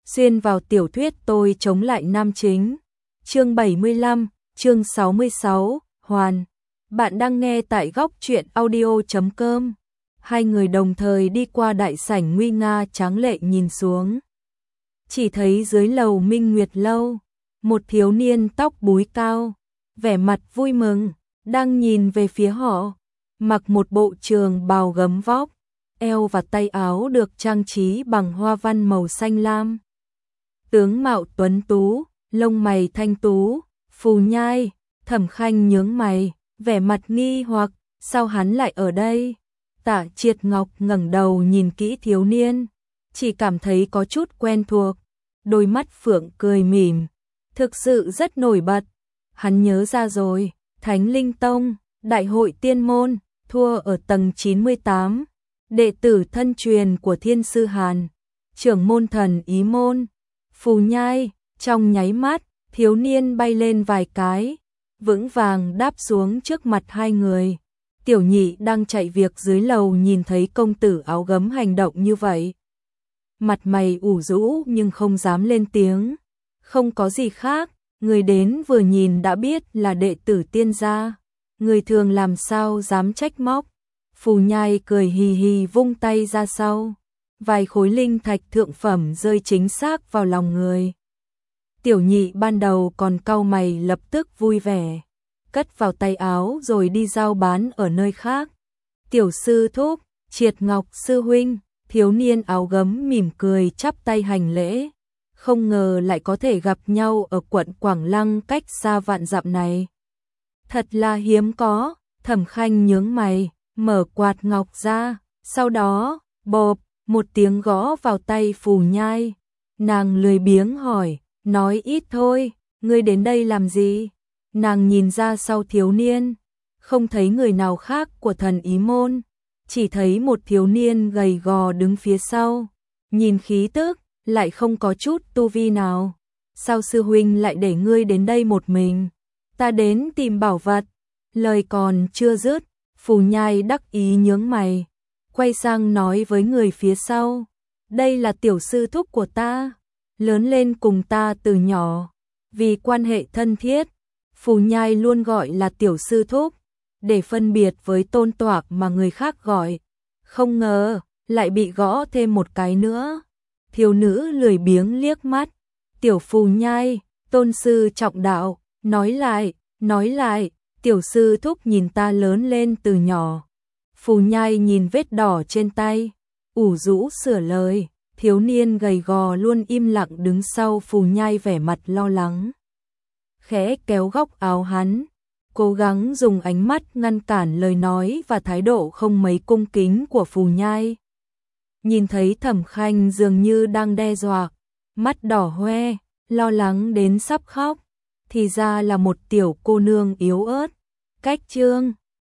xuyên vào tiểu thuyết tôi chống lại nam chính. Chương 75, chương 66, Hoàn. Bạn đang nghe tại góc truyện audio.com. Hai người đồng thời đi qua đại sảnh nguy nga tráng lệ nhìn xuống. Chỉ thấy dưới lầu Minh Nguyệt lâu, một thiếu niên tóc búi cao, vẻ mặt vui mừng, đang nhìn về phía họ, mặc một bộ trường bào gấm vóc, eo và tay áo được trang trí bằng hoa văn màu xanh lam. Tướng mạo tuấn tú, lông mày thanh tú, phù nhai. Thẩm Khanh nhướng mày, vẻ mặt nghi hoặc, sao hắn lại ở đây? Tả Triệt Ngọc ngẩng đầu nhìn kỹ thiếu niên, chỉ cảm thấy có chút quen thuộc, đôi mắt phượng cười mỉm, thực sự rất nổi bật. Hắn nhớ ra rồi, Thánh Linh Tông, đại hội tiên môn, thua ở tầng 98, đệ tử thân truyền của Thiên Sư Hàn, trưởng môn Thần Ý môn. Phù nhai, trong nháy mắt, thiếu niên bay lên vài cái, vững vàng đáp xuống trước mặt hai người. Tiểu nhị đang chạy việc dưới lầu nhìn thấy công tử áo gấm hành động như vậy, mặt mày ủ rũ nhưng không dám lên tiếng. Không có gì khác, người đến vừa nhìn đã biết là đệ tử Tiên gia, người thường làm sao dám trách móc. Phù nhai cười hì hì vung tay ra sau, vài khối linh thạch thượng phẩm rơi chính xác vào lòng người. Tiểu nhị ban đầu còn cau mày lập tức vui vẻ, cất vào tay áo rồi đi giao bán ở nơi khác. Tiểu sư thúc, Triệt Ngọc sư huynh, thiếu niên áo gấm mỉm cười chắp tay hành lễ. Không ngờ lại có thể gặp nhau ở quận Quảng Lăng cách xa vạn dặm này. Thật là hiếm có. Thẩm Khanh nhướng mày, mở quạt ngọc ra, sau đó, bộp, một tiếng gõ vào tay Phù nhai. Nàng lười biếng hỏi, nói ít thôi, ngươi đến đây làm gì? Nàng nhìn ra sau thiếu niên, không thấy người nào khác của Thần Ý môn, chỉ thấy một thiếu niên gầy gò đứng phía sau, nhìn khí tức, lại không có chút tu vi nào. Sao sư huynh lại để ngươi đến đây một mình? Ta đến tìm bảo vật. Lời còn chưa dứt, Phù nhai đắc ý nhướng mày, quay sang nói với người phía sau, đây là tiểu sư thúc của ta, lớn lên cùng ta từ nhỏ, vì quan hệ thân thiết, Phù nhai luôn gọi là tiểu sư thúc, để phân biệt với Tôn Toạc mà người khác gọi. Không ngờ, lại bị gõ thêm một cái nữa. Thiếu nữ lười biếng liếc mắt, tiểu Phù nhai, tôn sư trọng đạo, nói lại, tiểu sư thúc nhìn ta lớn lên từ nhỏ. Phù nhai nhìn vết đỏ trên tay, ủ rũ sửa lời. Thiếu niên gầy gò luôn im lặng đứng sau Phù nhai vẻ mặt lo lắng, khẽ kéo góc áo hắn, cố gắng dùng ánh mắt ngăn cản lời nói và thái độ không mấy cung kính của Phù nhai. Nhìn thấy Thẩm Khanh dường như đang đe dọa, mắt đỏ hoe, lo lắng đến sắp khóc, thì ra là một tiểu cô nương yếu ớt. Cách chương